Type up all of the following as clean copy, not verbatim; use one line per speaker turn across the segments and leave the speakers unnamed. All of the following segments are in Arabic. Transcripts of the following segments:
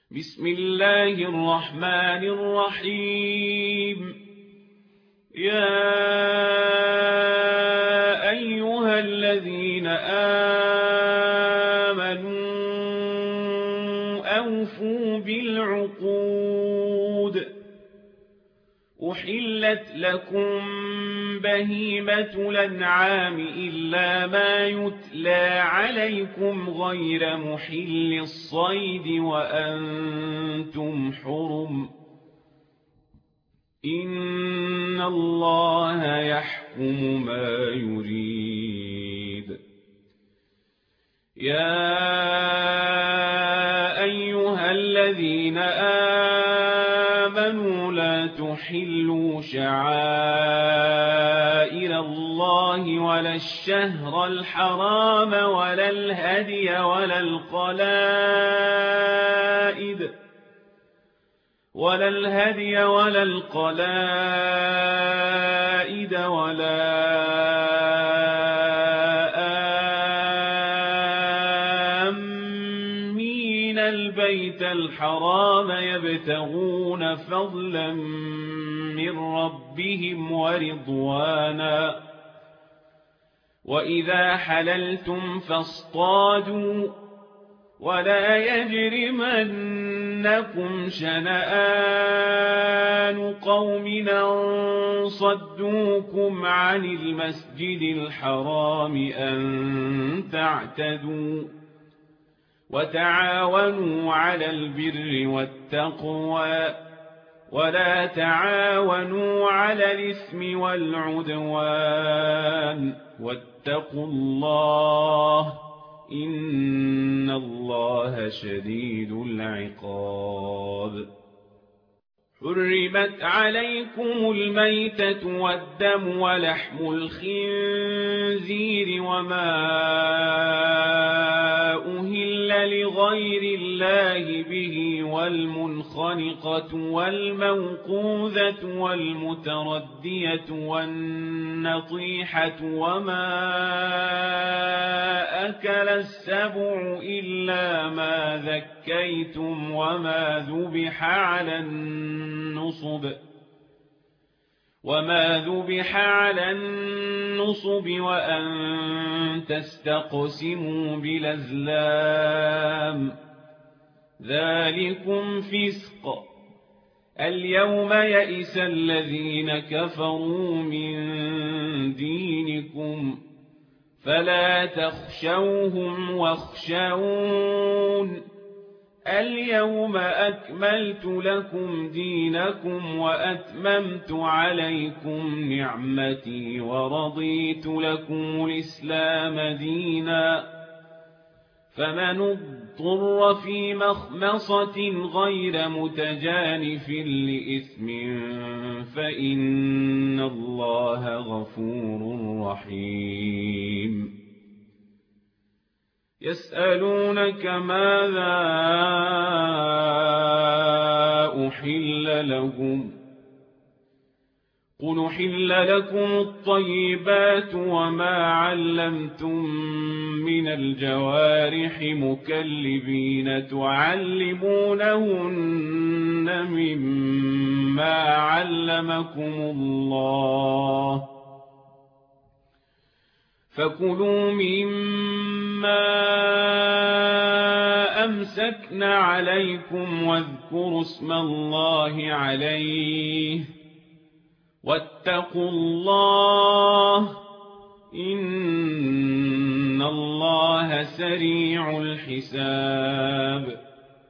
بسم الله الرحمن الرحيم. يا أيها الذين آمنوا أوفوا بالعقود. أحلت لكم بهيمة الأنعام إلا ما يتلى عليكم غير محل الصيد وأنتم حرم. إن الله يحكم ما يريد. يا أيها الذين آمنوا لا تحلوا شعائر الله ولا الشهر الحرام ولا الهدي ولا القلائد ولا آمين البيت الحرام يبتغون فضلا من ربهم ورضوانا. وإذا حللتم فاصطادوا ولا يجرمنكم شنآن قوم أن صدوكم عن المسجد الحرام أن تعتدوا. وتعاونوا على البر والتقوى ولا تعاونوا على الإثم والعدوان واتقوا الله إن الله شديد العقاب. حرمت عليكم الميتة والدم ولحم الخنزير وما أهل لغير الله به والمنخنقة والموقوذة والمتردية والنطيحة وما أكل السبع إلا ما ذكيتم وما ذبح على النصب وأن تستقسموا بالأزلام ذلكم فسق. اليوم يئس الذين كفروا من دينكم فلا تخشوهم واخشون. اليوم أكملت لكم دينكم وأتممت عليكم نعمتي ورضيت لكم الإسلام دينا. فمن اضطر في مخمصة غير متجانف لإثم فإن الله غفور رحيم. يسألونك ماذا أحل لهم قل أحل لكم الطيبات وما علمتم من الجوارح مكلبين تعلمونهن مما علمكم الله فكلوا مما أمسكنا عليكم واذكروا اسم الله عليه واتقوا الله إن الله سريع الحساب.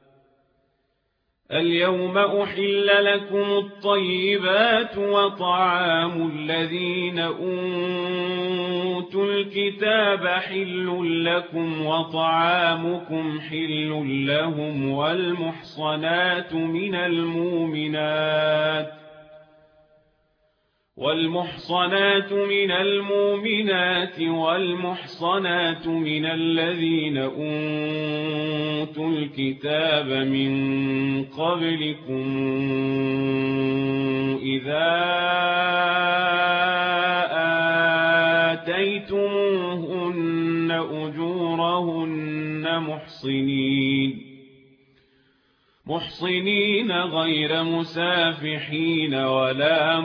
اليوم أحل لكم الطيبات وطعام الذين أوتوا الكتاب حل لكم وطعامكم حل لهم والمحصنات من المؤمنات والمحصنات من الذين أوتوا الكتاب من قبلكم إذا آتيتموهن أجورهن محصنين محصنين غير مسافحين ولا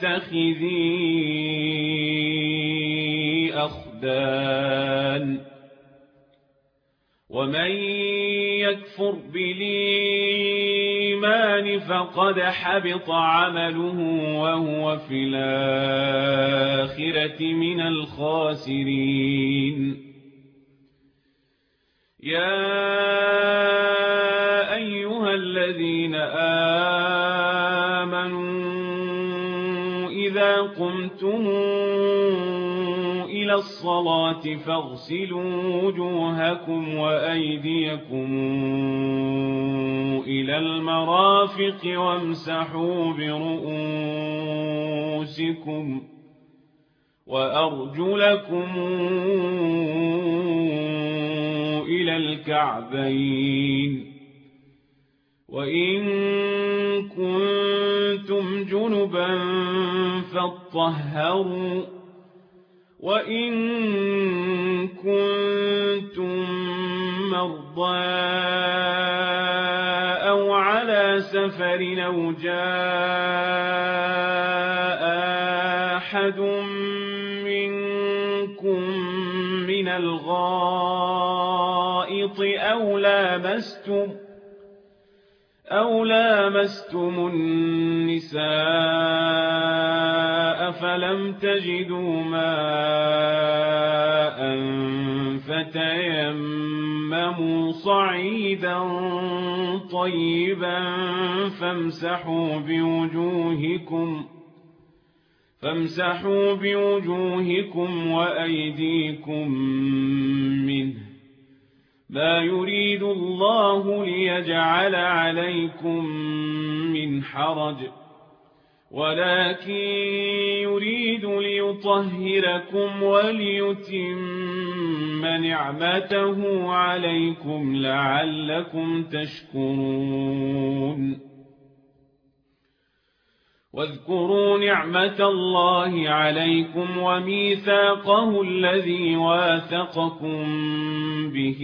متخذي أخدان ومن يكفر بالإيمان فقد حبط عمله وهو في الآخرة من الخاسرين يا أيها الذين آمنوا إذا قمتم إلى الصلاة فاغسلوا وجوهكم وأيديكم إلى المرافق وامسحوا برؤوسكم وأرجلكم إلى الكعبين وإن كنتم جنبا فاطهروا وإن كنتم مرضى أو على سفر أو جاء أحد منكم من الغائط أو لامستم النساء فلم تجدوا ماء فتيمموا صعيدا طيبا فامسحوا بوجوهكم وأيديكم منه ما يريد الله ليجعل عليكم من حرج ولكن يريد ليطهركم وليتم نعمته عليكم لعلكم تشكرون واذكروا نعمة الله عليكم وميثاقه الذي واثقكم به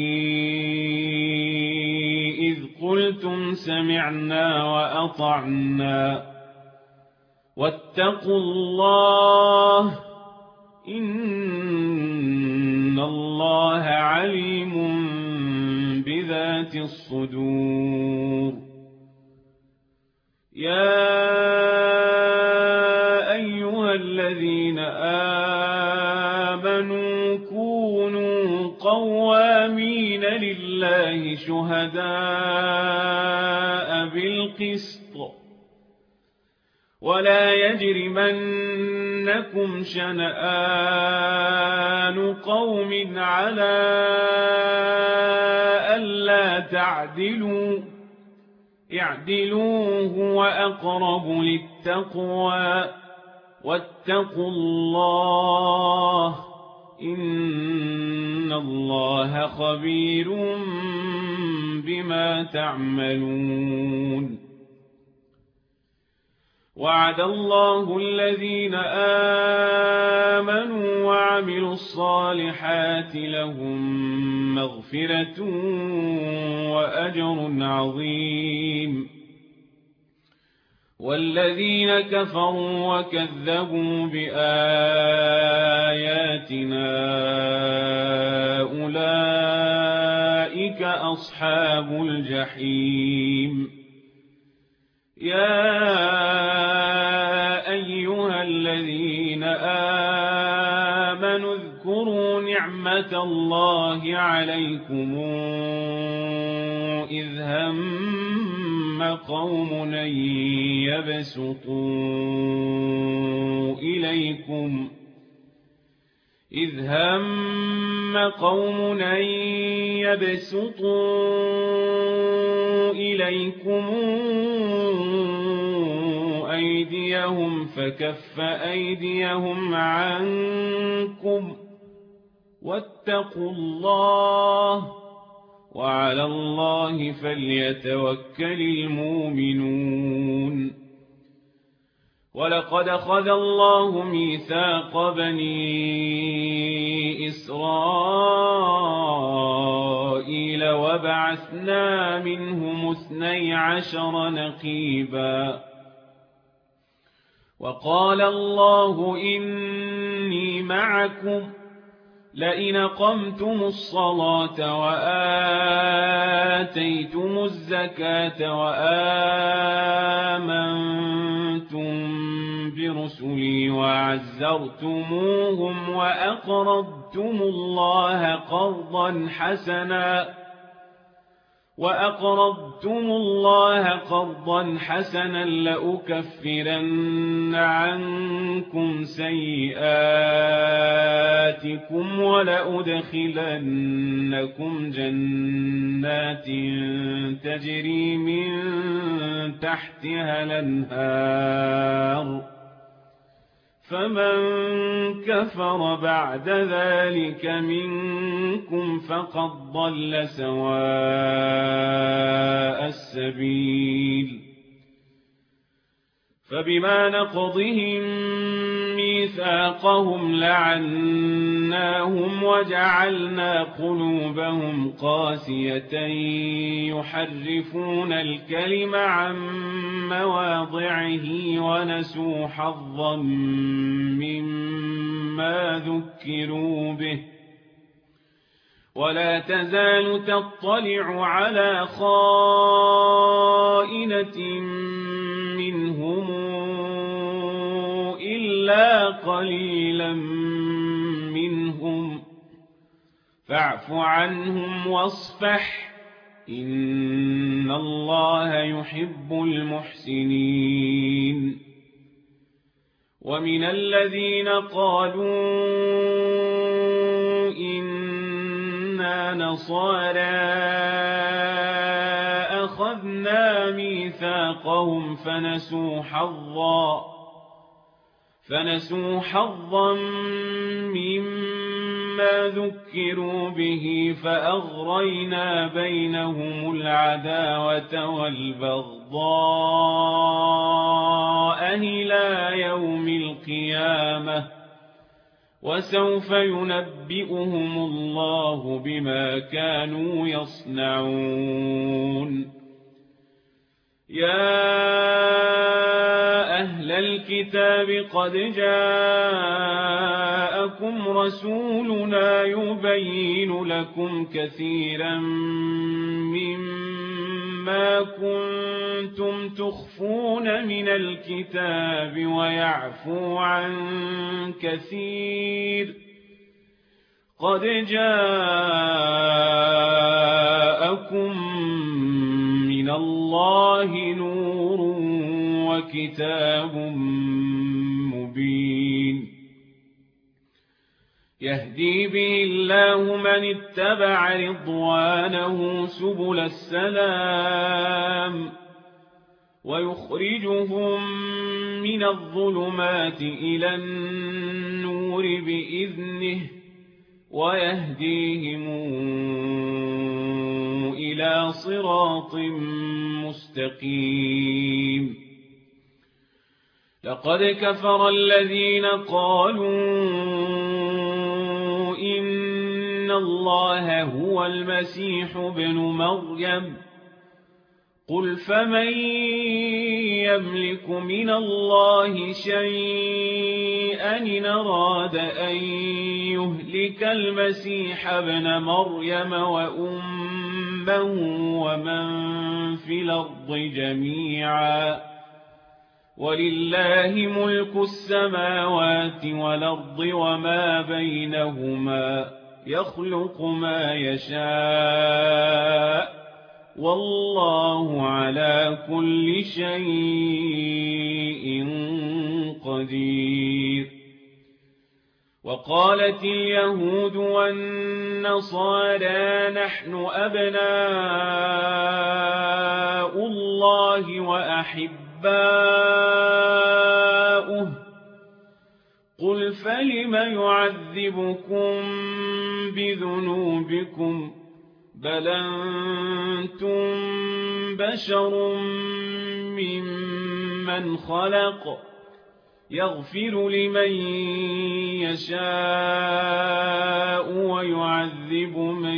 إذ قلتم سمعنا وأطعنا واتقوا الله إن الله عليم بذات الصدور يا أيها الذين آمنوا كونوا قوامين لله شهداء بالقسط ولا يجرمنكم شنآن قوم على ألا تعدلوا اعدلوا هو أقرب للتقوى واتقوا الله إن الله خبير بما تعملون وعد الله الذين آمنوا وعملوا الصالحات لهم مغفرة وأجر عظيم والذين كفروا وكذبوا بآياتنا أولئك أصحاب الجحيم يا أيها الذين آمنوا اذكروا نعمة الله عليكم إذ هم قوم أن يبسطوا إليكم أيديهم فكف أيديهم عنكم واتقوا الله وعلى الله فليتوكل المؤمنون ولقد أخذ الله ميثاق بني إسرائيل وبعثنا منهم 12 نقيبا وقال الله إني معكم لئن أقمتم الصلاة وآتيتم الزكاة وآمنتم برسلي وعزرتموهم وأقرضتم الله قرضا حسنا لأكفرن عنكم سيئاتكم ولأدخلنكم جنات تجري من تحتها الأنهار فمن كفر بعد ذلك منكم فقد ضل سواء السبيل فبما نقضهم ميثاقهم لعناهم وجعلنا قلوبهم قاسية يحرفون الكلم عن مواضعه ونسوا حظا مما ذكروا به ولا تزال تطلع على خائنة منهم إلا قليلا منهم فاعف عنهم واصفح إن الله يحب المحسنين ومن الذين قالوا إنا نصارى أخذنا ميثاقهم فنسوا حظا مما ذكروا به فأغرينا بينهم العداوة والبغضاء إلى يوم القيامة وسوف ينبئهم الله بما كانوا يصنعون يا أهل الكتاب قد جاءكم رسولنا يبين لكم كثيرا مما كنتم تخفون من الكتاب ويعفو عن كثير قد جاءكم من الله نور وكتاب مبين يهدي به الله من اتبع رضوانه سبل السلام ويخرجهم من الظلمات إلى النور بإذنه ويهديهم إلى صراط مستقيم لقد كفر الذين قالوا إن الله هو المسيح ابن مريم قل فمن يملك من الله شيئا إن أراد أن يهلك المسيح ابن مريم وأمه ومن في الأرض جميعا ولله ملك السماوات والأرض وما بينهما يخلق ما يشاء والله على كل شيء قدير وقالت اليهود والنصارى نحن أبناء الله وأحباؤه قل فلم يعذبكم بذنوبكم بل أنتم بشر ممن خلق يغفر لمن يشاء ويعذب من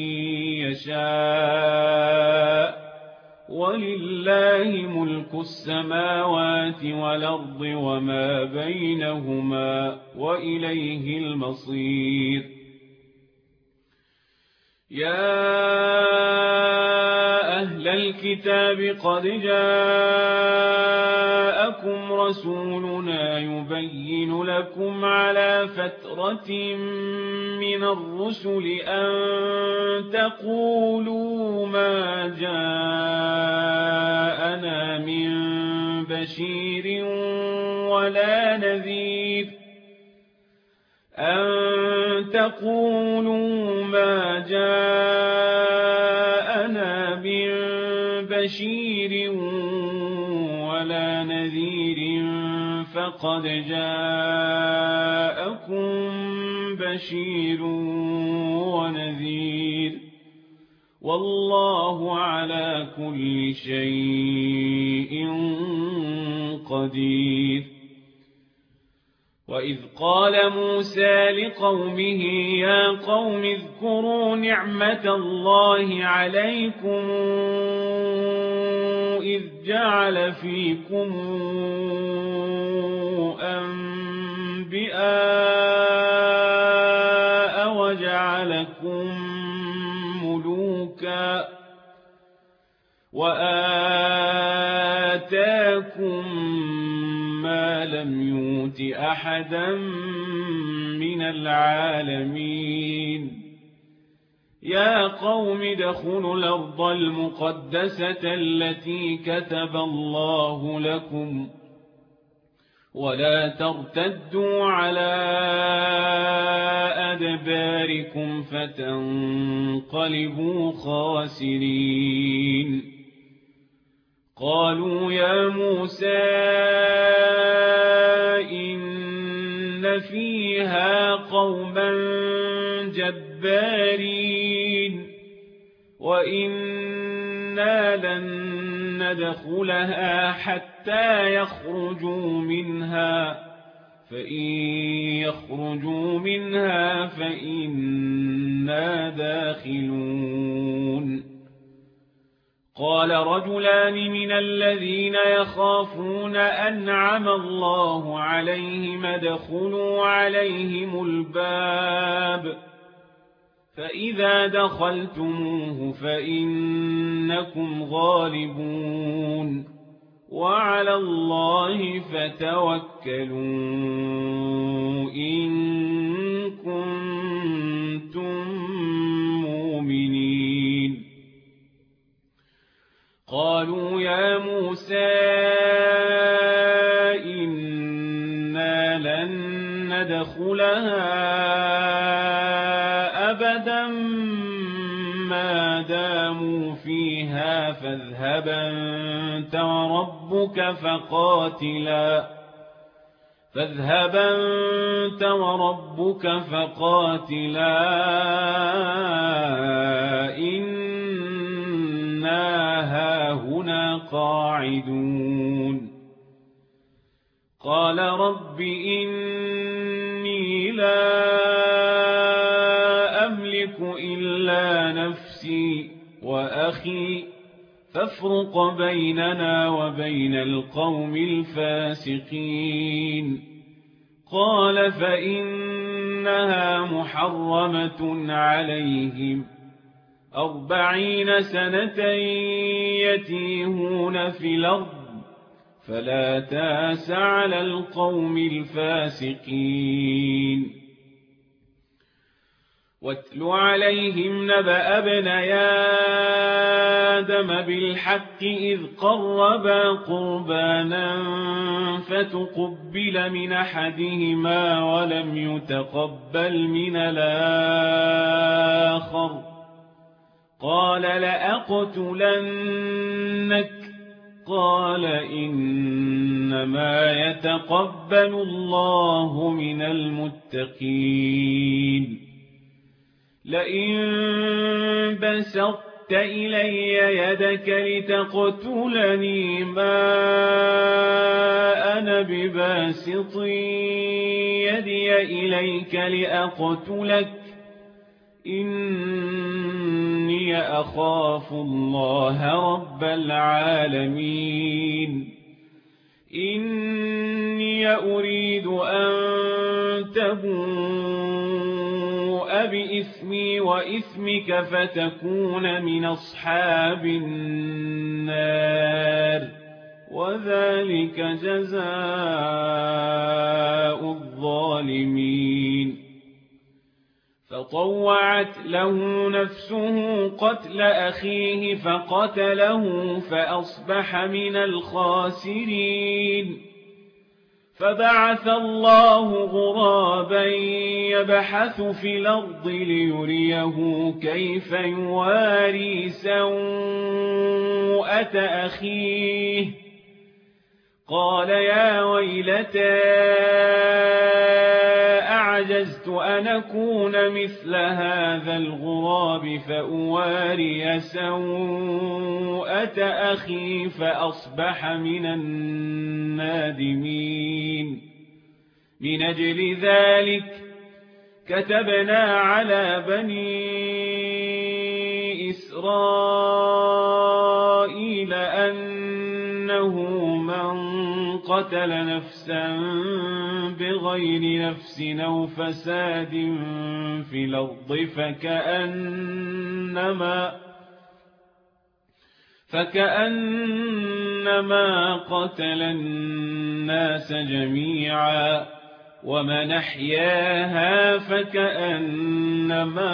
يشاء ولله ملك السماوات والأرض وما بينهما وإليه المصير يا أهل الكتاب قد جاءكم رسولنا يبين لكم على فترة من الرسل أن تقولوا ما جاءنا من بشير ولا نذير أن تقولوا ما جاءنا من بشير ولا نذير فقد جاءكم بشير ونذير والله على كل شيء قدير وإذ قال موسى لقومه يا قوم اذكروا نعمة الله عليكم إذ جعل فيكم أنبياء وجعلكم ملوكا وآتاكم ما لم يؤت أحدا من العالمين يا قوم ادخلوا الأرض المقدسة التي كتب الله لكم ولا ترتدوا على أدباركم فتنقلبوا خاسرين قالوا يا موسى إن فيها قوما جبارين وإنا لن ندخلها حتى يخرجوا منها فإن يخرجوا منها فإنا داخلون قال رجلان من الذين يخافون أنعم الله عليهم ادخلوا عليهم الباب فإذا دخلتموه فإنكم غالبون وعلى الله فتوكلوا إن كنتم مؤمنين قالوا يا موسى إنا لن ندخلها أبدا ما داموا فيها فاذهب أنت وربك فقاتلا إنا هاهنا قاعدون قال رب إني لا أملك إلا نفسي وأخي فافرق بيننا وبين القوم الفاسقين قال فإنها محرمة عليهم 40 سنة يتيهون في الأرض فلا تأس على القوم الفاسقين واتل عليهم نبأ ابني آدم بالحق إذ قربا قربانا فتقبل من أحدهما ولم يتقبل من الآخر قال لأقتلنك قال إنما يتقبل الله من المتقين لئن بسطت بسطت إلي يدك لتقتلني ما أنا بباسط يدي إليك لأقتلك إني أخاف الله رب العالمين إني أريد أن تبوء بإثمي وإثمك فتكون من أصحاب النار وذلك جزاء الظالمين فطوعت له نفسه قتل أخيه فقتله فأصبح من الخاسرين فبعث الله غرابا يبحث في الأرض ليريه كيف يواري سوءة أخيه قال يا ويلتى أعجزت أن أكون مثل هذا الغراب فأواري سوءة أخي فأصبح من النادمين من أجل ذلك كتبنا على بني إسرائيل أنه من قتل نفسا بغير نفس أو فساد في الأرض فكأنما قتل الناس جميعا ومن أحياها فكأنما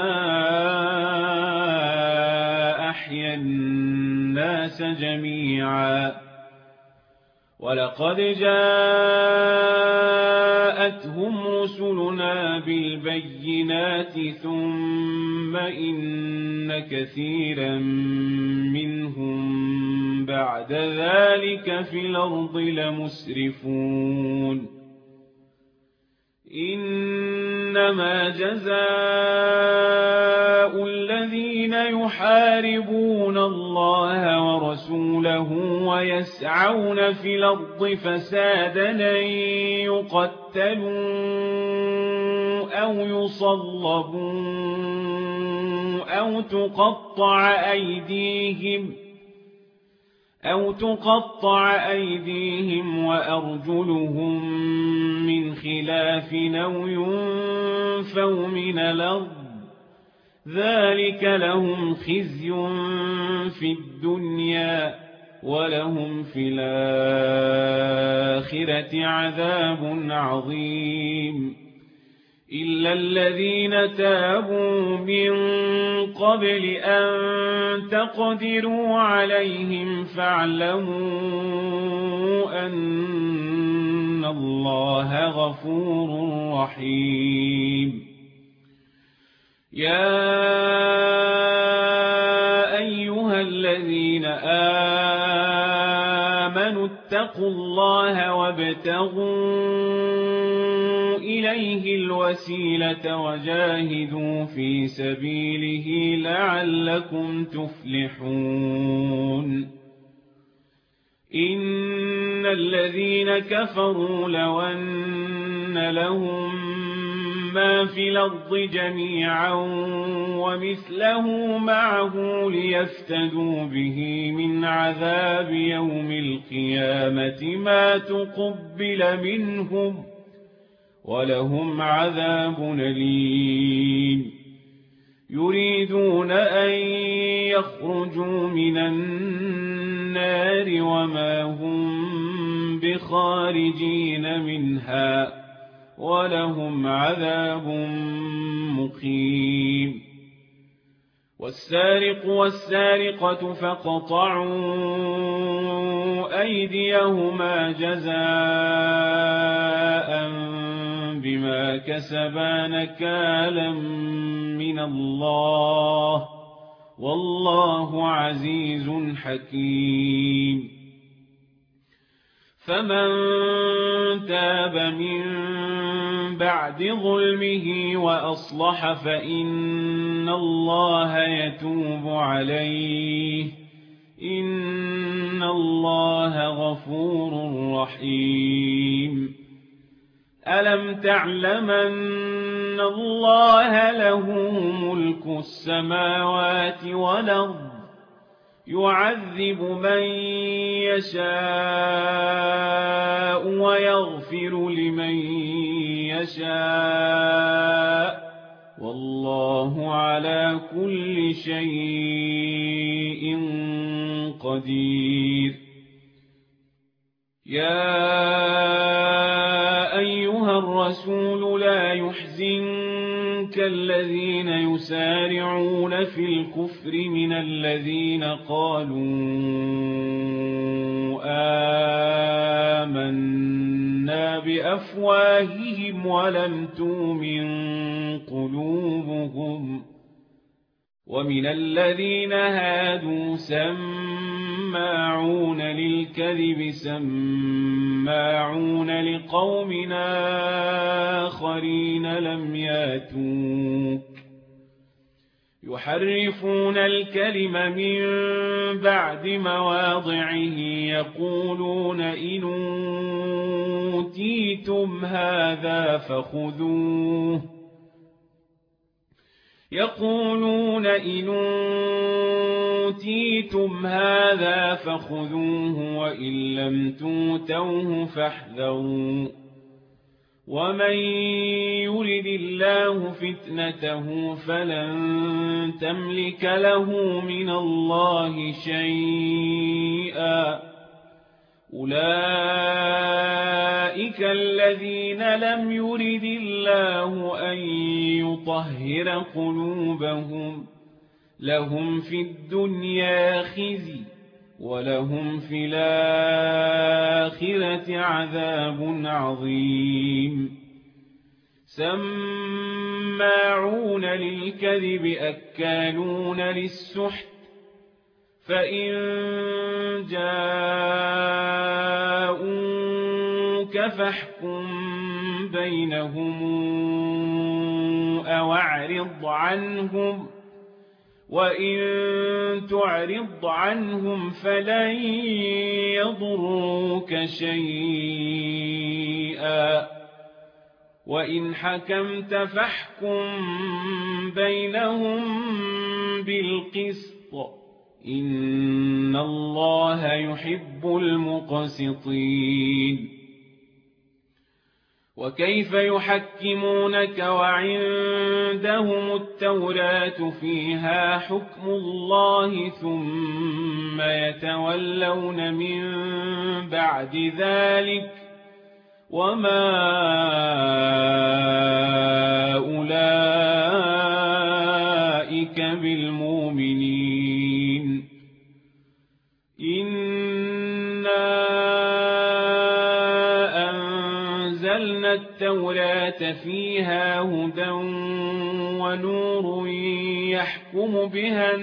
أحيا الناس جميعا ولقد جاءتهم رسلنا بالبينات ثم إن كثيرا منهم بعد ذلك في الأرض لمسرفون إنما جزاء الذين يحاربون الله ورسوله ويسعون في الأرض فسادا أن يقتلوا أو يصلبوا أو تقطع أيديهم وأرجلهم من خلاف أو ينفوا من الأرض ذلك لهم خزي في الدنيا ولهم في الآخرة عذاب عظيم إلا الذين تابوا من قبل أن تقدروا عليهم فاعلموا أن الله غفور رحيم يا أيها الذين آمنوا اتقوا الله وابتغوا إليه الوسيلة وجاهدوا في سبيله لعلكم تفلحون إن الذين كفروا لو أن لهم ما في الأرض جميعا ومثله معه ليفتدوا به من عذاب يوم القيامة ما تقبل منهم ولهم عذاب أليم يريدون أن يخرجوا من النار وما هم بخارجين منها ولهم عذاب مقيم والسارق والسارقة فاقطعوا أيديهما جزاء بما كسبا نكالا من الله والله عزيز حكيم فمن تاب من بعد ظلمه وأصلح فإن الله يتوب عليه إن الله غفور رحيم ألم تعلم أن الله له ملك السماوات والأرض يعذب من يشاء ويغفر لمن يشاء والله على كل شيء قدير يا أيها الرسول لا يحزنك الذين يسارعون في الكفر من الذين قالوا آمنا بأفواههم ولم تؤمن قلوبهم ومن الذين هادوا سماعون للكذب سماعون لقوم آخرين لم ياتوك يحرفون الكلم من بعد مواضعه يقولون إن أوتيتم هذا فخذوه وإن لم توتوه فاحذروا ومن يرد الله فتنته فلن تملك له من الله شيئا أولئك الذين لم يرد الله أن يطهر قلوبهم لهم في الدنيا خزي ولهم في الآخرة عذاب عظيم سماعون للكذب أكالون للسحت فإن جاءوك فاحكم بينهم أو أعرض عنهم وإن تعرض عنهم فلن يضروك شيئا وإن حكمت فاحكم بينهم بالقسط إن الله يحب المقسطين وكيف يحكمونك وعندهم التوراة فيها حكم الله ثم يتولون من بعد ذلك وما أولئك بالمؤمنين التوراة فيها هدى ونور يحكم بها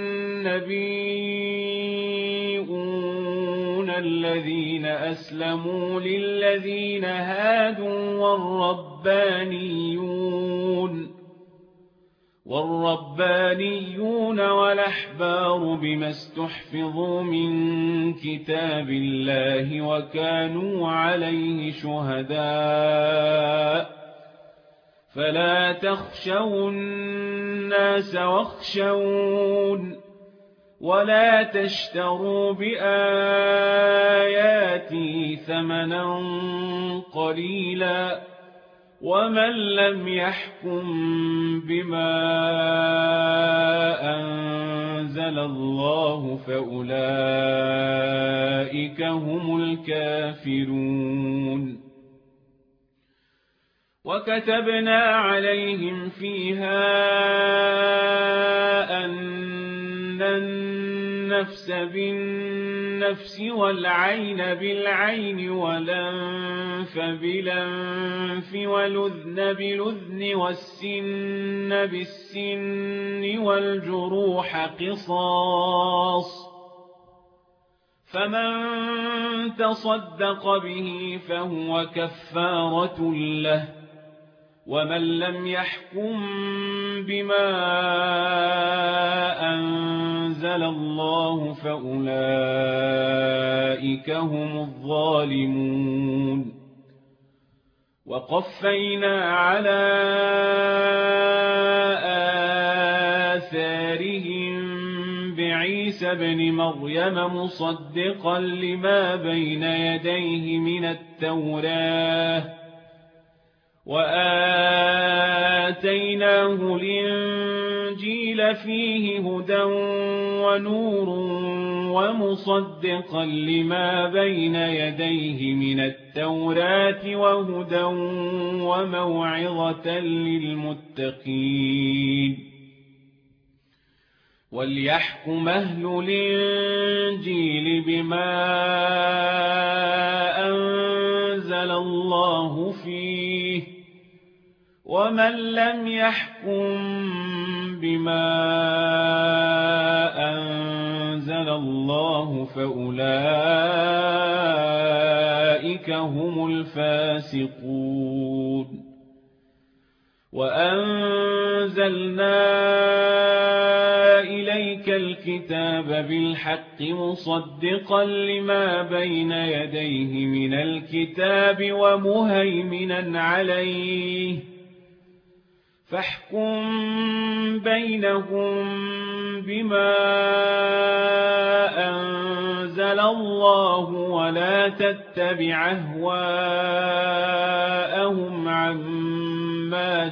النبيون الذين أسلموا للذين هادوا والربانيون والأحبار بما استحفظوا من كتاب الله وكانوا عليه شهداء فلا تخشوا الناس واخشون ولا تشتروا بآياتي ثمنا قليلا ومن لم يحكم بما أنزل الله فأولئك هم الكافرون وكتبنا عليهم فيها أن النفس بالنفس والعين بالعين والأنف بالأنف والأذن بالأذن والسن بالسن والجروح قصاص فمن تصدق به فهو كفارة له، ومن لم يحكم بما أنزل الله فأولئك هم الظالمون. وقفينا على آثارهم بعيسى ابن مريم مصدقا لما بين يديه من التوراة، وآتيناه الإنجيل فيه هدى ونور ومصدقا لما بين يديه من التوراة وهدى وموعظة للمتقين. وليحكم أهل الإنجيل بما أنزل الله فيه، ومن لم يحكم بما أنزل الله فأولئك هم الفاسقون. وأنزلنا إليك الكتاب بالحق مصدقا لما بين يديه من الكتاب ومهيمنا عليه، فاحكم بينهم بما أنزل الله، ولا تتبع أهواءهم عما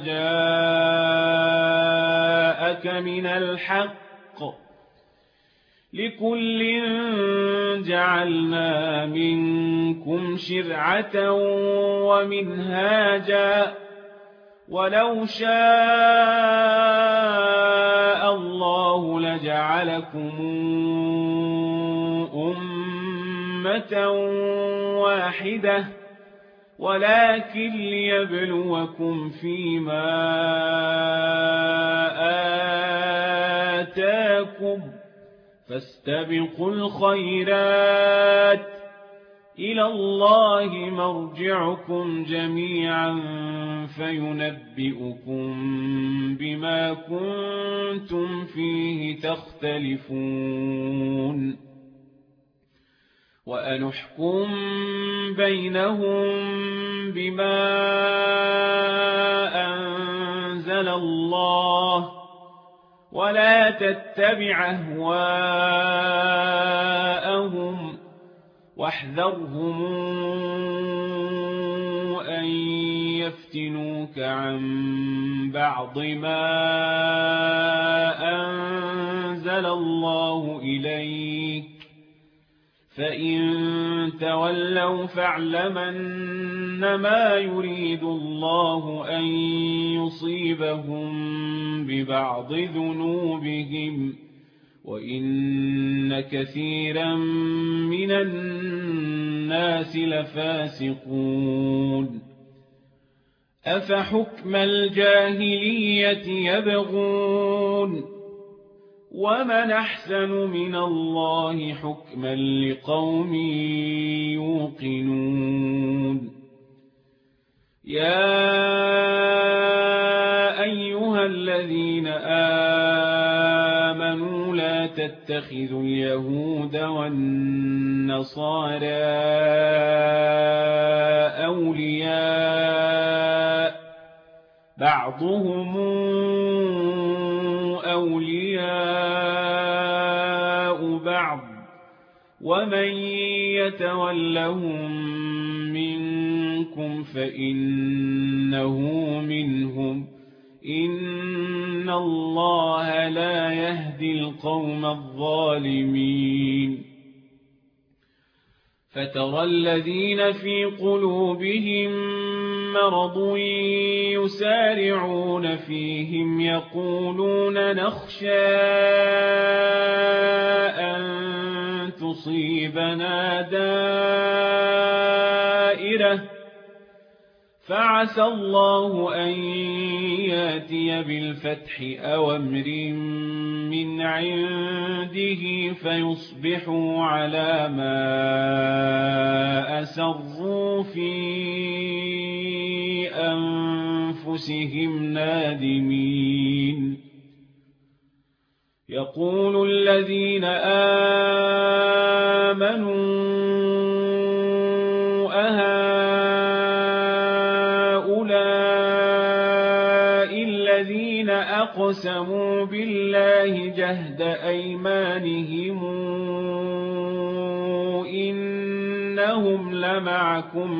جاءك من الحق، لكل جعلنا منكم شرعة ومنهاجا، ولو شاء الله لجعلكم أمة واحدة، ولكن ليبلوكم فيما آتاكم، فاستبقوا الخيرات، إلى الله مرجعكم جميعا فينبئكم بما كنتم فيه تختلفون. وأنحكم بينهم بما أنزل الله، ولا تتبع أهواءهم، واحذرهم أن يفتنوك عن بعض ما أنزل الله إليك، فإن تولوا فاعلم أنما يريد الله أن يصيبهم ببعض ذنوبهم، وإن كثيرا من الناس لفاسقون. أفحكم الجاهلية يبغون، ومن أحسن من الله حكما لقوم يوقنون. يا أيها الذين آمنوا لا تتخذوا اليهود والنصارى أولياء، بعضهم أولياء بعض، ومن يتولهم منكم فإنه منهم، إن الله لا يهدي القوم الظالمين. فترى الذين في قلوبهم مرض يسارعون فيهم يقولون نخشى أن تصيبنا دائرة، فعسى الله أن ياتي بالفتح أو أمر من عنده فيصبحوا على ما أسروا في أنفسهم نادمين يقول الذين آمنوا الذين أقسموا بالله جهد أيمانهم إنهم لمعكم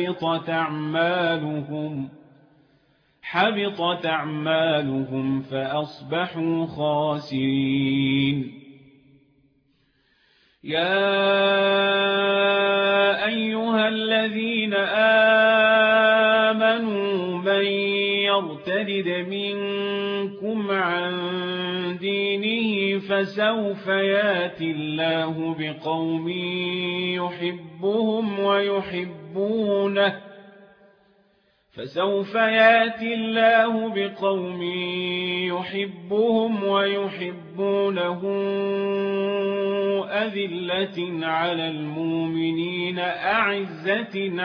حبطت أعمالهم فأصبحوا خاسرين يا أيها الذين آمنوا من يرتد منكم عن دينه فسوف ياتي الله بقوم يحبهم ويحبونه أذلة على المؤمنين أعزة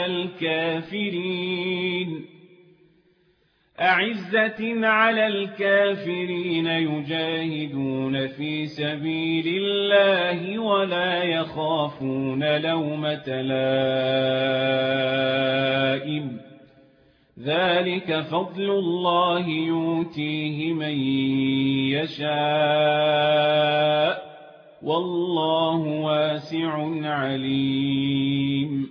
على الكافرين يجاهدون في سبيل الله ولا يخافون لومة لائم ذلك فضل الله يؤتيه من يشاء والله واسع عليم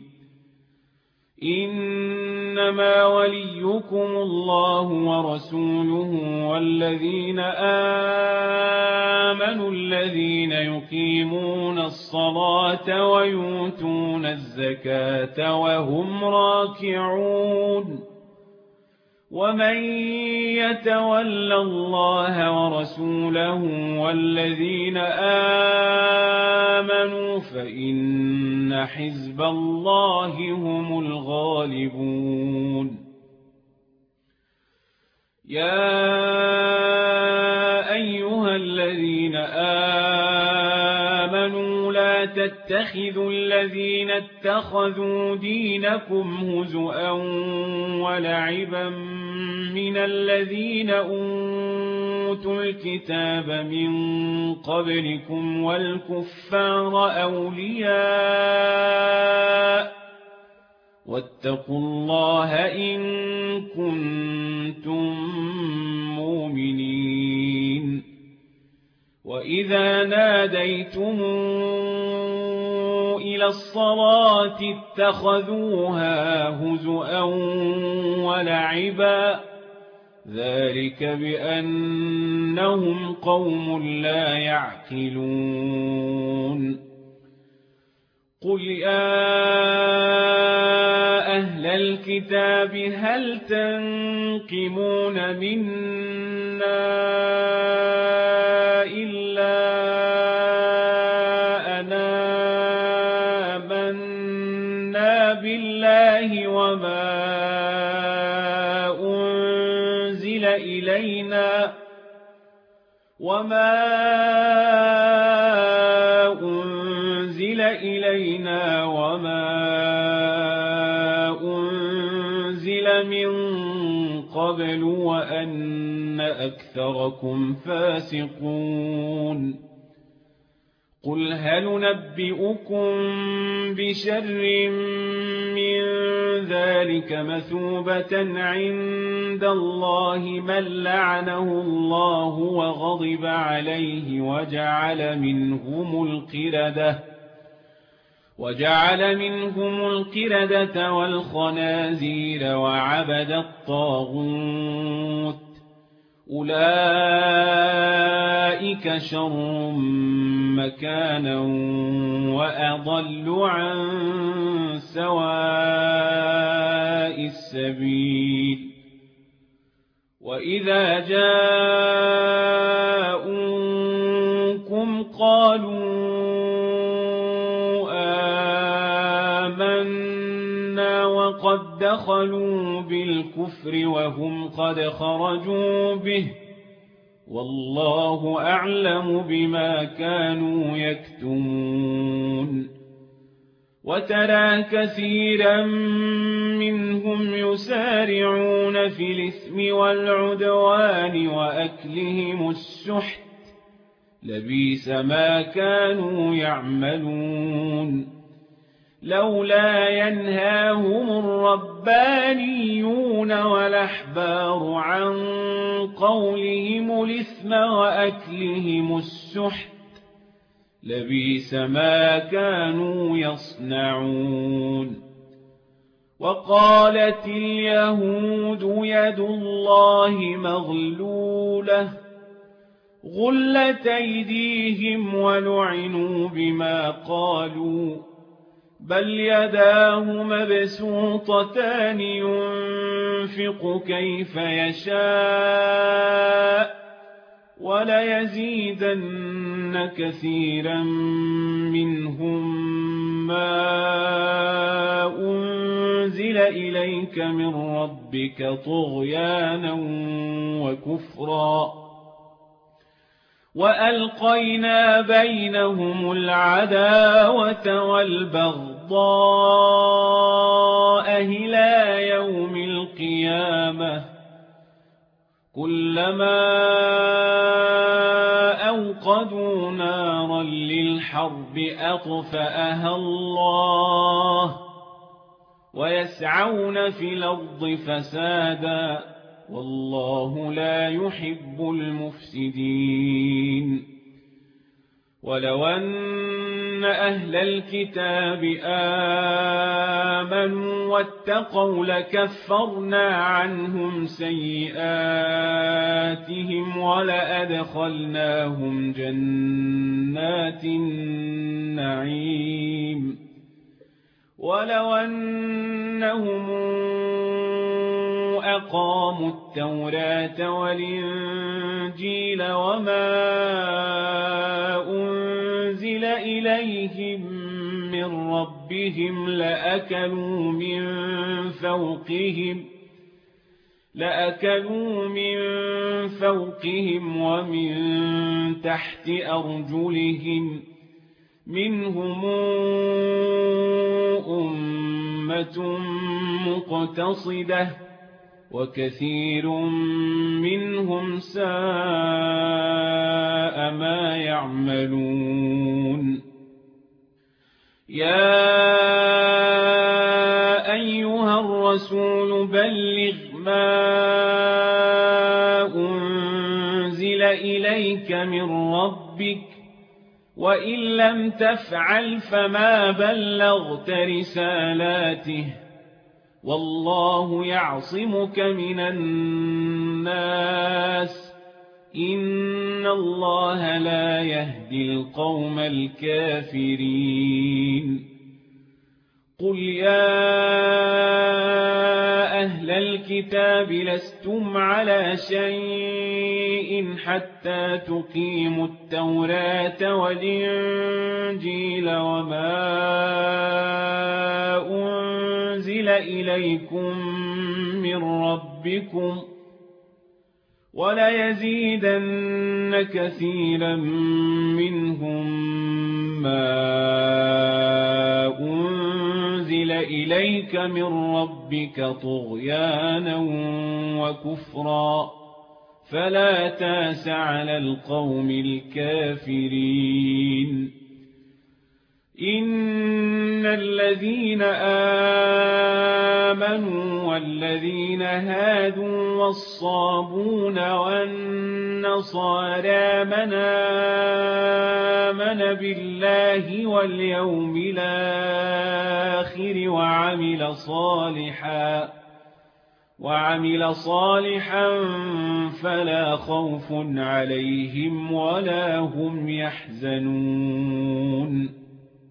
إنما وليكم الله ورسوله والذين آمنوا الذين يقيمون الصلاة ويؤتون الزكاة وهم راكعون ومن يتول الله ورسوله والذين آمنوا فإن حزب الله هم الغالبون يا أيها الذين آمنوا لا تتخذوا الذين اتخذوا دينكم هزؤا ولعبا من الذين أوتوا الكتاب من قبلكم والكفار أولياء واتقوا الله إن كنتم مؤمنين وإذا ناديتم إلى الصلاة اتخذوها هزؤا ولعبا ذلك بأنهم قوم لا يعقلون قل يا أهل الكتاب هل تنقمون منا إلا أن آمنا بالله وما أنزل إلينا وما أنزل من قبل وأن أكثركم فاسقون قل هل ننبئكم بشر من ذلك مثوبة عند الله من لعنه الله وغضب عليه وجعل منهم القردة والخنازير وعبد الطاغوت أولئك شر مكانا وأضل عن سواء السبيل وإذا جاءوكم قالوا آمنا وقد دخلوا بالكفر وهم قد خرجوا به والله أعلم بما كانوا يكتمون وترى كثيرا منهم يسارعون في الإثم والعدوان وأكلهم السحت لبئس ما كانوا يعملون لولا ينهاهم الربانيون والأحبار عن قولهم الإثم وأكلهم السحت لبئس ما كانوا يصنعون وقالت اليهود يد الله مغلولة غلت أيديهم ولعنوا بما قالوا بل يداه مبسوطتان ينفق كيف يشاء وليزيدن كثيرا منهم ما أنزل إليك من ربك طغيانا وكفرا وألقينا بينهم العداوة والبغضاء إلى يوم القيامة كلما أوقدوا نارا للحرب أطفأها الله ويسعون في الأرض فسادا والله لا يحب المفسدين ولو أن أهل الكتاب آمنوا واتقوا لكفرنا عنهم سيئاتهم ولأدخلناهم جنات النعيم ولو أنهم أقاموا التوراة والإنجيل وما أنزل إليهم من ربهم لأكلوا من فوقهم ومن تحت أرجلهم منهم أمة مقتصدة وكثير منهم ساء ما يعملون يا أيها الرسول بلغ ما أنزل إليك من ربك وإن لم تفعل فما بلغت رسالاته والله يعصمك من الناس إن الله لا يهدي القوم الكافرين قل يا أهل الكتاب لستم على شيء حتى تقيموا التوراة والإنجيل وما أنزل إليكم من ربكم وليزيدن كثيرا منهم ما أنزل إليك من ربك طغيانا وكفرا فلا تاس على القوم الكافرين إن الذين آمنوا والذين هادوا والصابون والنصارى من آمن بالله واليوم الآخر وعمل صالحا فلا خوف عليهم ولا هم يحزنون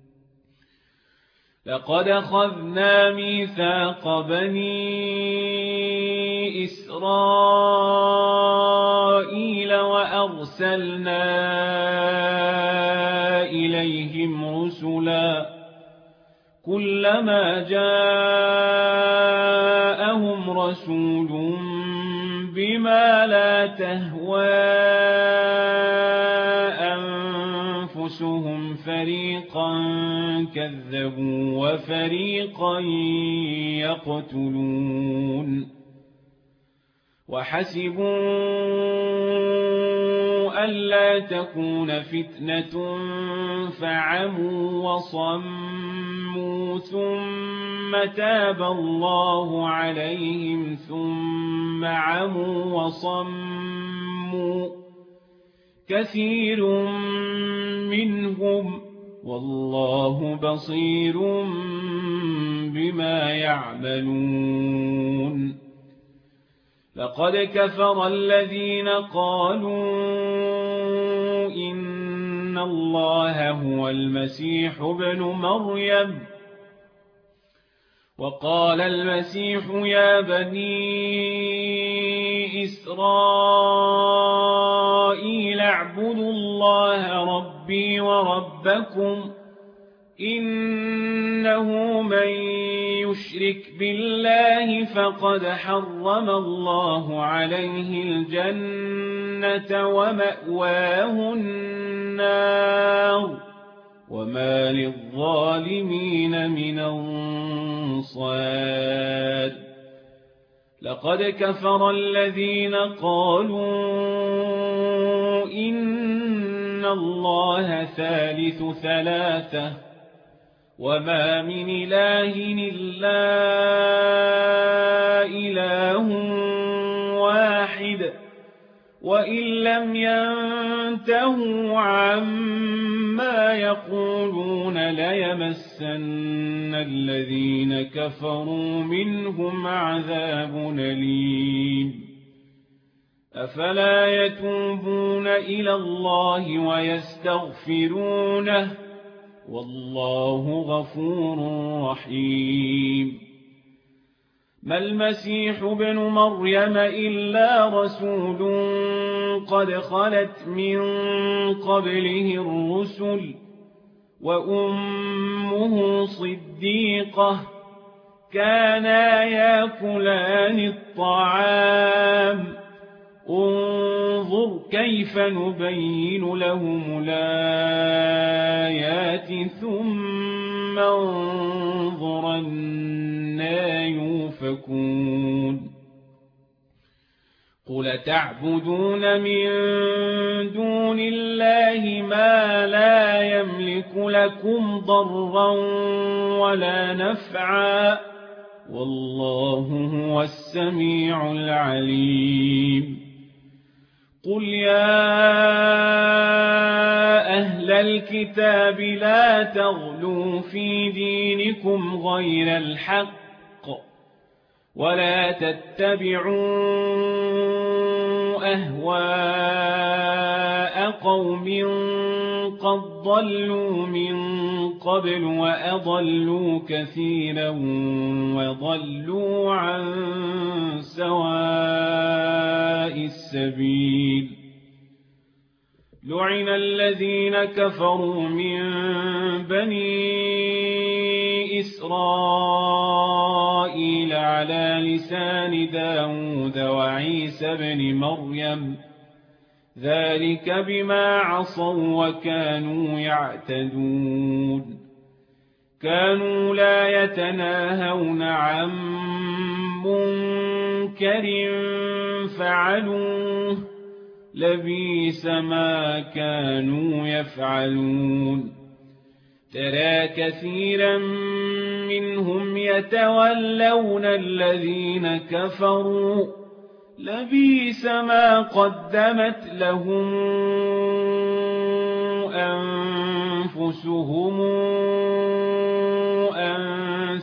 لقد أخذنا ميثاق بني إسرائيل وأرسلنا إليهم رسلا كلما جاءهم رسول بما لا تهوى أنفسهم فريقا كذبوا وفريقا يقتلون وحسبوا ألا تكون فتنة فعموا وصموا ثم تاب الله عليهم ثم عموا وصموا كثير منهم والله بصير بما يعملون لقد كفر الذين قالوا إن الله هو المسيح ابن مريم وقال المسيح يا بني إسرائيل اعبدوا الله ربي وربكم إنه من يشرك بالله فقد حرم الله عليه الجنة ومأواه النار وما للظالمين من أنصار لقد كفر الذين قالوا إن الله ثالث ثلاثة وما من إله إلا إله واحد وإن لم ينتهوا عما يقولون ليمسن الذين كفروا منهم عذاب أليم أفلا يتوبون إلى الله ويستغفرونه والله غفور رحيم ما المسيح ابن مريم إلا رسول قد خلت من قبله الرسل وأمه صديقة كانا يأكلان الطعام انظر كيف نبين لهم الآيات ثم انظر أنى يؤفكون قل تعبدون من دون الله ما لا يملك لكم ضرا ولا نفعا والله هو السميع العليم قل يا أهل الكتاب لا تغلوا في دينكم غير الحق ولا تتبعوا أهواء قوم قد ضلوا من قبل وأضلوا كثيرا وضلوا عن سواء السبيل لعن الذين كفروا من بني إسرائيل على لسان داود وعيسى بن مريم ذلك بما عصوا وكانوا يعتدون كانوا لا يتناهون عن منكر فعلوه لبئس ما كانوا يفعلون ترى كثيرا منهم يتولون الذين كفروا لبئس ما قدمت لهم أنفسهم أن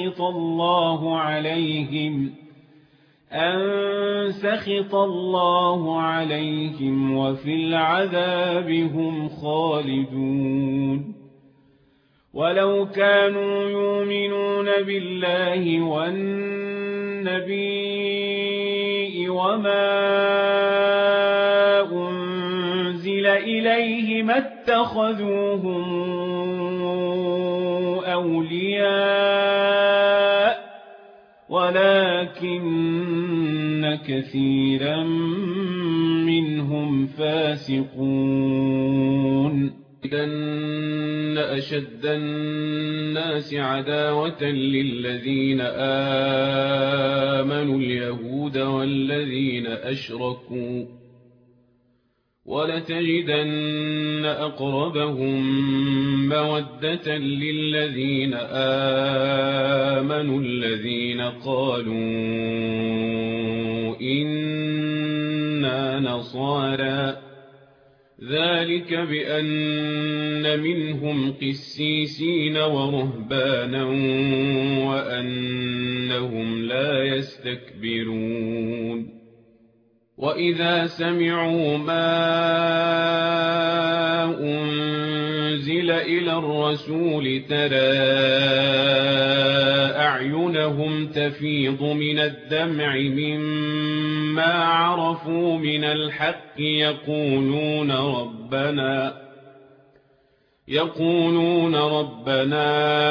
سخط الله عليهم وفي العذاب هم خالدون ولو كانوا يؤمنون بالله والنبي وما أنزل إليه ما اتخذوهم أولياء ولكن كثيرا منهم فاسقون. إذن أشد الناس عداوة للذين آمنوا اليهود والذين أشركوا ولتجدن أقربهم مودة للذين آمنوا الذين قالوا إنا نصارى ذلك بأن منهم قسيسين ورهبانا وأنهم لا يستكبرون. وإذا سمعوا ما أنزل إلى الرسول ترى أعينهم تفيض من الدمع مما عرفوا من الحق يقولون ربنا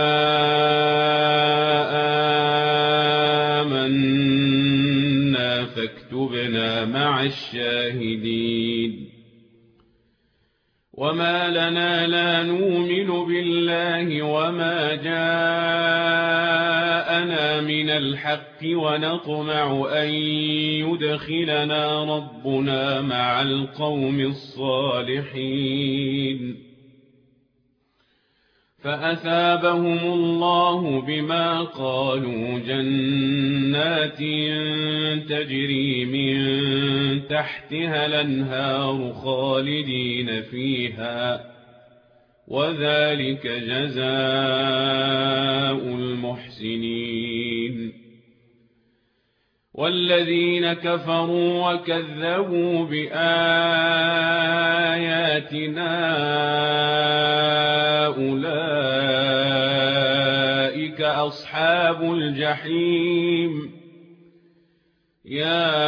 آمنا فاكتبنا مع الشاهدين. وما لنا لا نؤمن بالله وما جاءنا من الحق ونطمع أن يدخلنا ربنا مع القوم الصالحين. فأثابهم الله بما قالوا جنات تجري من تحتها الأنهار خالدين فيها وذلك جزاء المحسنين. والذين كفروا وكذبوا بآياتنا أولئك أصحاب الجحيم. يا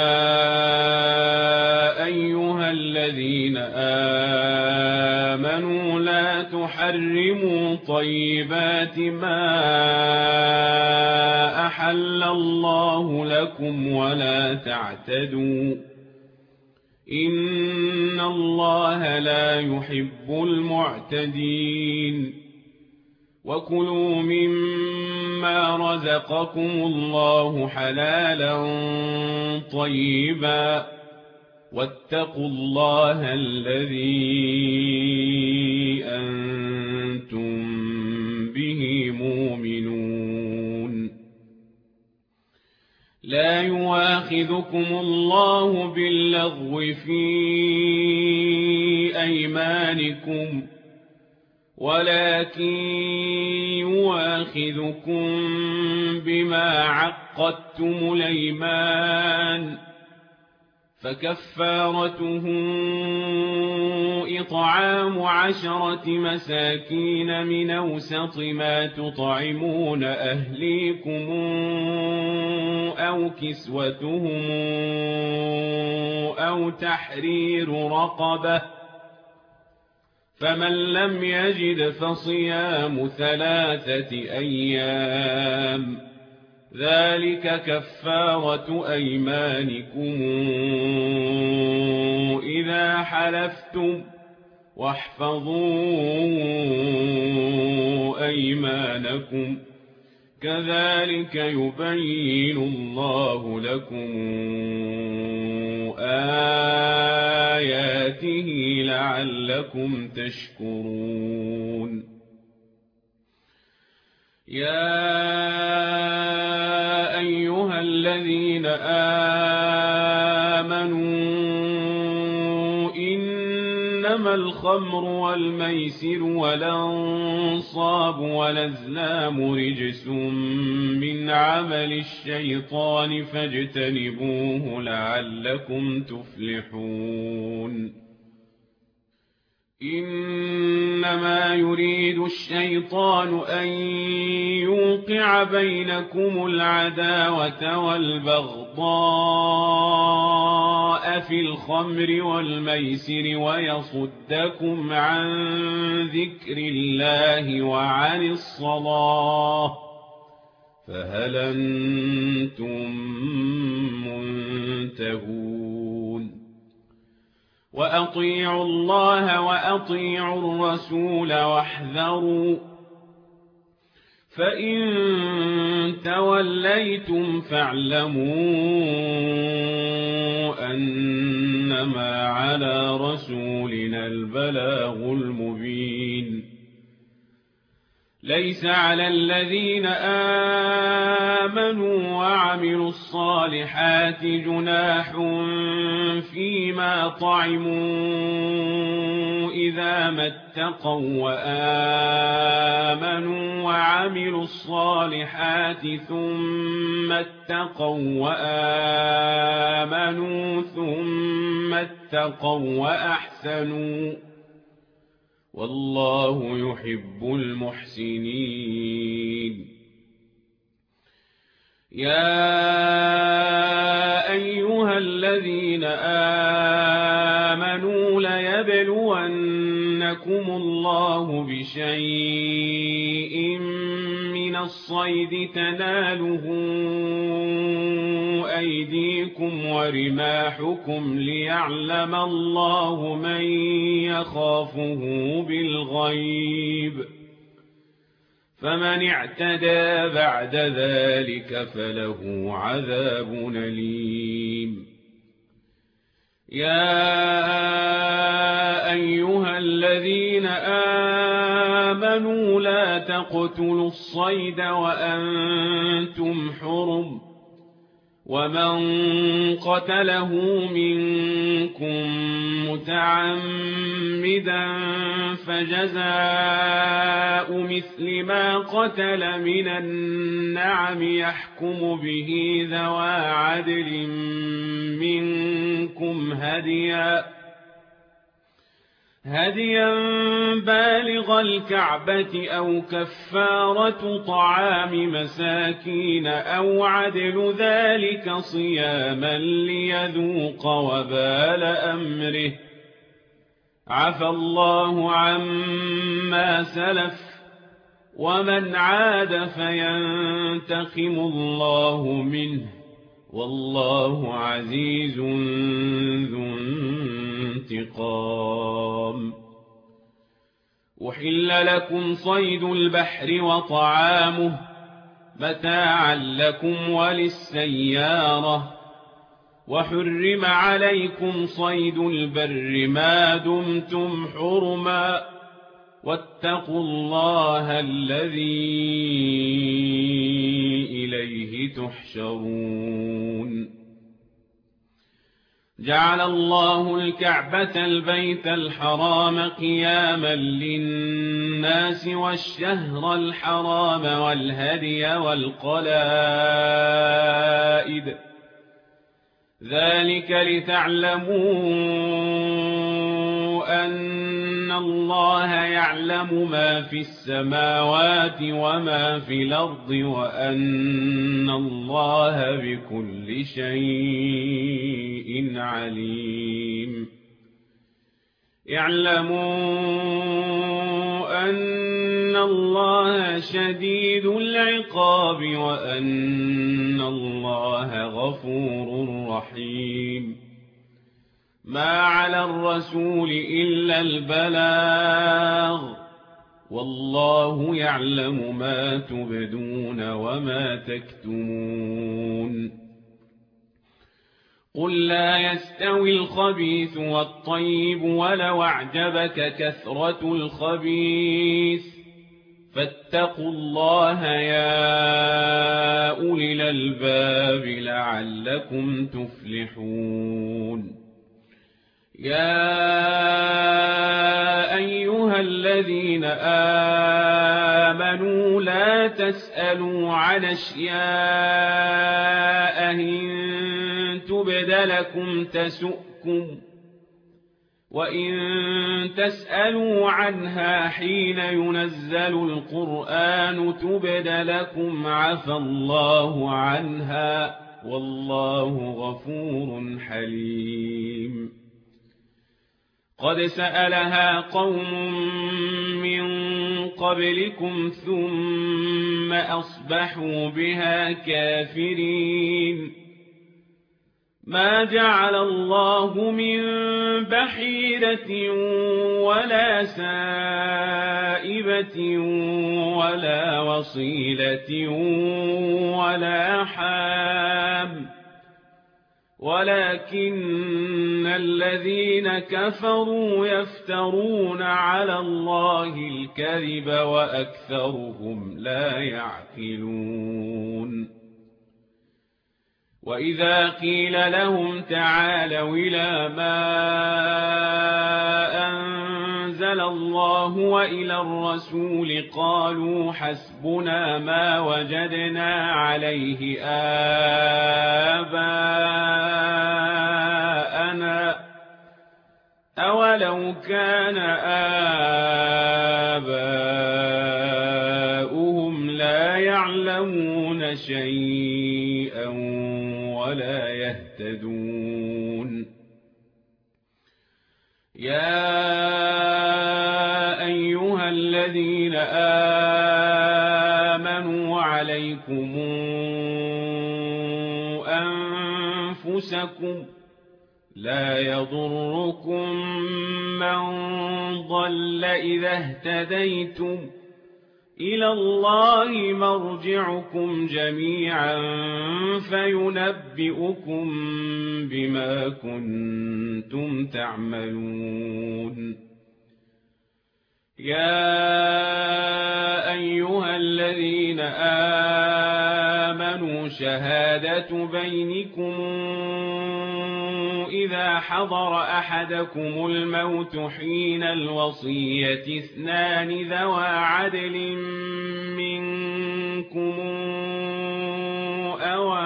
أيها الذين آمنوا لا تحرموا طيبات ما أحل الله لكم ولا تعتدوا إن الله لا يحب المعتدين. وكلوا مما رزقكم الله حلالا طيبا واتقوا الله الذي أنتم به مؤمنون. لا يؤاخذكم الله باللغو في أيمانكم ولكن يؤاخذكم بما عقدتم الأيمان فكفارته إطعام 10 مساكين من أوسط ما تطعمون أهليكم أو كسوتهم أو تحرير رقبة فمن لم يجد فصيام 3 أيام ذلك كفارة أيمانكم إذا حلفتم واحفظوا أيمانكم كذلك يبين الله لكم آياته لعلكم تشكرون. يا أيها الذين آمنوا إنما الخمر والميسر والأنصاب والأزلام رجس من عمل الشيطان فاجتنبوه لعلكم تفلحون. إنما يريد الشيطان أن يوقع يوقع بينكم العداوة والبغضاء في الخمر والميسر ويصدكم عن ذكر الله وعن الصلاة فهل أنتم منتهون وأطيعوا الله وأطيعوا الرسول واحذروا فإن توليتم فاعلموا أنما على رسولنا البلاغ المبين ليس على الذين آمنوا وعملوا الصالحات جناح فيما طعموا إذا ما اتقوا وآمنوا وعملوا الصالحات ثم اتقوا وآمنوا ثم اتقوا وأحسنوا والله يحب المحسنين يا أيها الذين آمنوا ليبلونكم الله بشيء من الصيد تناله أيديكم ورماحكم ليعلم الله من يخافه بالغيب فمن اعتدى بعد ذلك فله عذاب أليم يا أيها الذين آمنوا لا تقتلوا الصيد وأنتم حرم ومن قتله منكم متعمدا فجزاء مثل ما قتل من النعم يحكم به ذوى عدل منكم هديا بالغ الكعبة أو كفارة طعام مساكين أو عدل ذلك صياما ليذوق وبال أمره عفى الله عما سلف ومن عاد فينتقم الله منه والله عزيز ذو انتقام أحل لكم صيد البحر وطعامه متاعا لكم وللسيارة وحرم عليكم صيد البر ما دمتم حرما واتقوا الله الذي إليه تحشرون جعل الله الكعبة البيت الحرام قياما للناس والشهر الحرام والهدي والقلائد ذلك لتعلموا أن الله يعلم ما في السماوات وما في الأرض وأن الله بكل شيء عليم اعلموا أن الله شديد العقاب وأن الله غفور رحيم ما على الرسول إلا البلاغ والله يعلم ما تبدون وما تكتمون قل لا يستوي الخبيث والطيب ولو أعجبك كثرة الخبيث فاتقوا الله يا أولي الألباب لعلكم تفلحون يا أيها الذين آمنوا لا تسألوا عن أشياء إن تبد لكم تسؤكم وإن تسألوا عنها حين ينزل القرآن تبد لكم عفى الله عنها والله غفور حليم. قد سألها قوم من قبلكم ثم أصبحوا بها كافرين. ما جعل الله من بحيرة ولا سائبة ولا وصيلة ولا حام ولكن الذين كفروا يفترون على الله الكذب وأكثرهم لا يعقلون. وإذا قيل لهم تعالوا إلى ما أنزل الله وإلى الرسول قالوا حسبنا ما وجدنا عليه آباءنا أولو كان آباؤهم لا يعلمون شيئا ولا يهتدون. يا أيها الذين آمنوا عليكم أنفسكم لا يضركم من ضل إذا اهتديتم إلى الله مرجعكم جميعا فينبئكم بما كنتم تعملون. يا أيها الذين آمنوا شهادة بينكم إذا حضر أحدكم الموت حين الوصية اثنان ذوى عدل منكم أو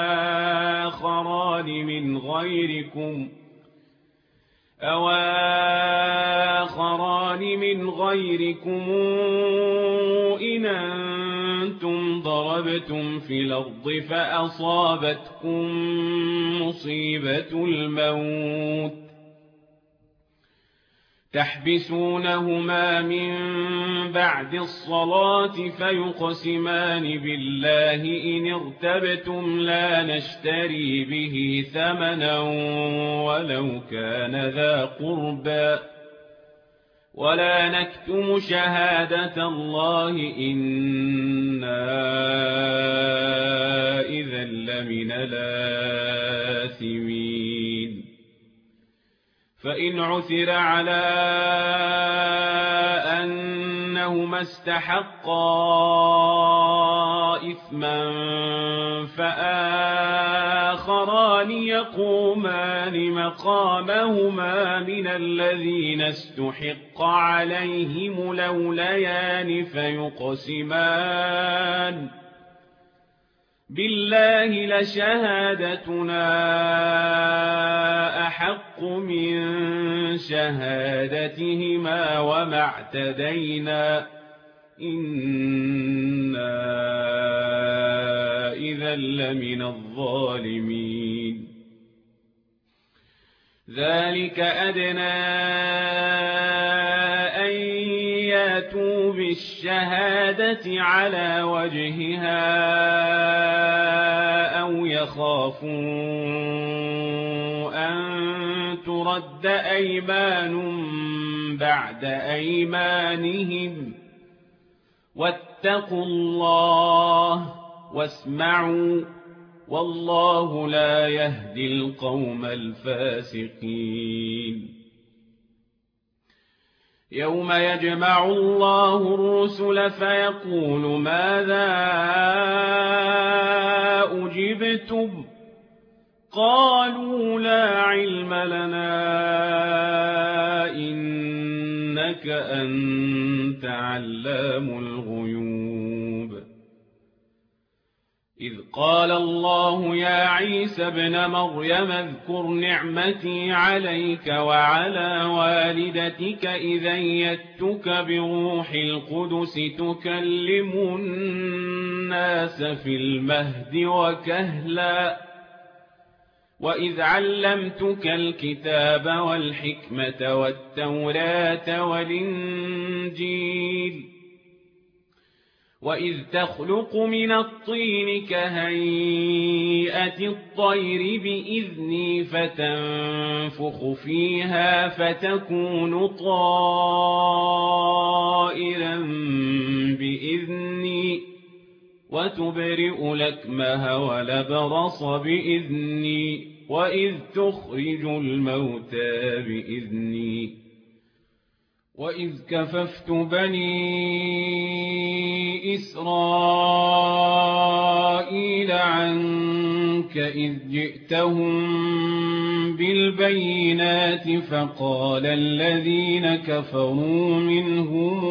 آخران من غيركم إن أنتم ضربتم في الأرض فأصابتكم مصيبة الموت تحبسونهما من بعد الصلاة فيقسمان بالله إن ارتبتم لا نشتري به ثمنا ولو كان ذا قربى ولا نكتم شهادة الله إنا إذا لمن الآثمين. فإن عثر على أنهما استحقا إثما فآخران يقومان مقامهما من الذين استحق عليهم الأوليان فيقسمان بالله لشهادتنا أحق من شهادتهما وما اعتدينا إنا إذا لمن الظالمين. ذلك أدنى أن ياتوا بالشهادة على وجهها أو يخافوا أن ترد أيمان بعد أيمانهم واتقوا الله واسمعوا والله لا يهدي القوم الفاسقين. يوم يجمع الله الرسل فيقول ماذا أجبتم قالوا لا علم لنا إنك أنت علام الغيوب. إذ قال الله يا عيسى ابن مريم اذكر نعمتي عليك وعلى والدتك إذ أيدتك بروح القدس تكلم الناس في المهد وكهلا وإذ علمتك الكتاب والحكمة والتوراة والإنجيل وإذ تخلق من الطين كهيئة الطير بإذني فتنفخ فيها فتكون طائرا بإذني وتبرئ الأكمه والأبرص بإذني وإذ تخرج الموتى بإذني وإذ كففت بني إسرائيل عنك إذ جئتهم بالبينات فقال الذين كفروا منهم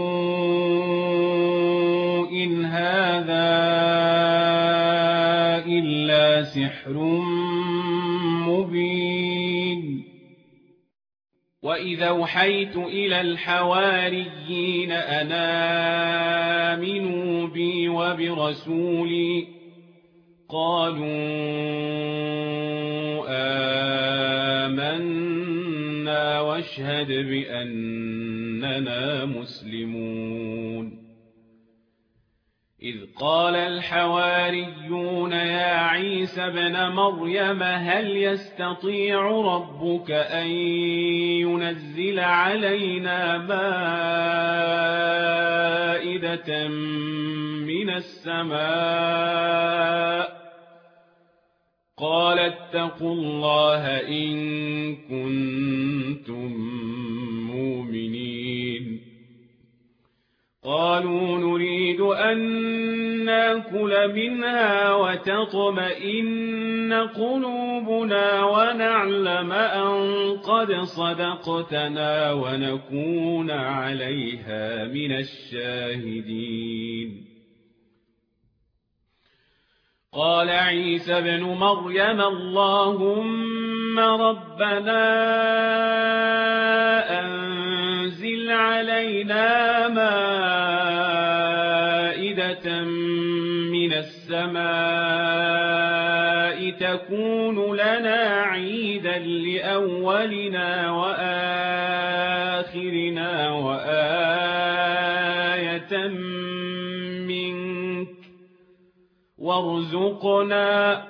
إن هذا إلا سحر مبين وإذا أوحيت إلى الحواريين أن آمنوا بي وبرسولي قالوا آمنا واشهد بأننا مسلمون إذ قال الحواريون يا عيسى ابن مريم هل يستطيع ربك أن ينزل علينا مائدة من السماء قال اتقوا الله إن كنتم مؤمنين قالوا نريد أن نأكل منها وتطمئن قلوبنا ونعلم أن قد صدقتنا ونكون عليها من الشاهدين قال عيسى ابن مريم اللهم ربنا أنزل علينا مائدة من السماء تكون لنا عيدا لأولنا وآخرنا وآية منك وارزقنا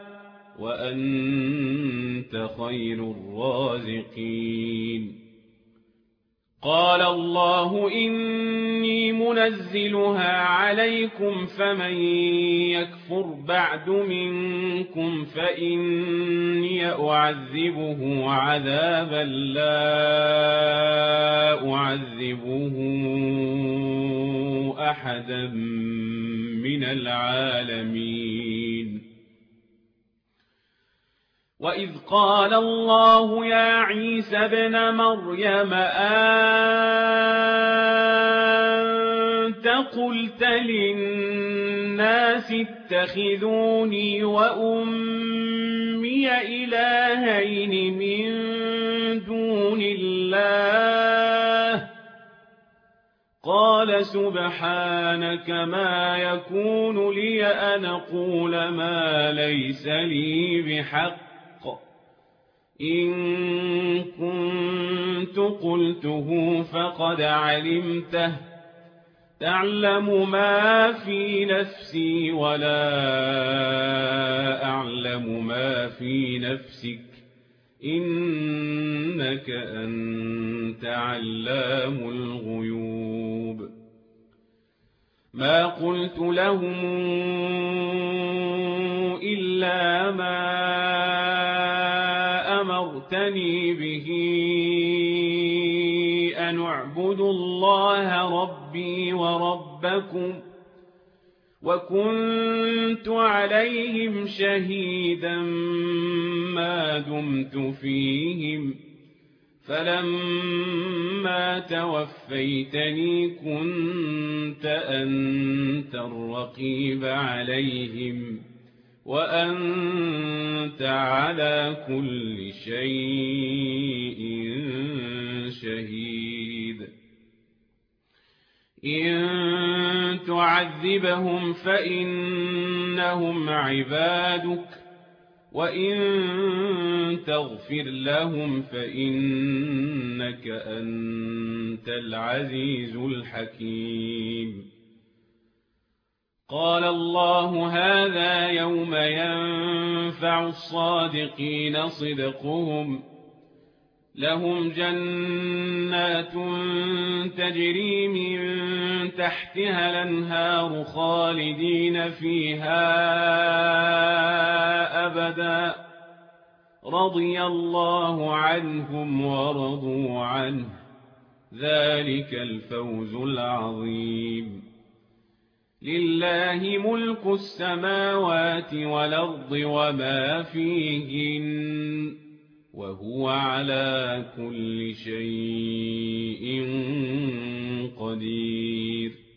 وأنت خير الرازقين قال الله إني منزلها عليكم فمن يكفر بعد منكم فإني أعذبه عذابا لا أعذبه أحدا من العالمين وإذ قال الله يا عيسى ابن مريم أنت قلت للناس اتخذوني وأمي إلهين من دون الله قال سبحانك ما يكون لي أن أقول ما ليس لي بحق إن كنت قلته فقد علمته تعلم ما في نفسي ولا أعلم ما في نفسك إنك أنت علام الغيوب ما قلت لهم إلا ما أمرتني به أن اعبدوا الله ربي وربكم وكنت عليهم شهيدا ما دمت فيهم فلما توفيتني كنت أنت الرقيب عليهم وأنت على كل شيء شهيد إن تعذبهم فإنهم عبادك وإن تغفر لهم فإنك أنت العزيز الحكيم قال الله هذا يوم ينفع الصادقين صدقهم لهم جنات تجري من تحتها الأنهار خالدين فيها أبدا رضي الله عنهم ورضوا عنه ذلك الفوز العظيم لله ملك السماوات والأرض وما فيهن وهو على كل شيء قدير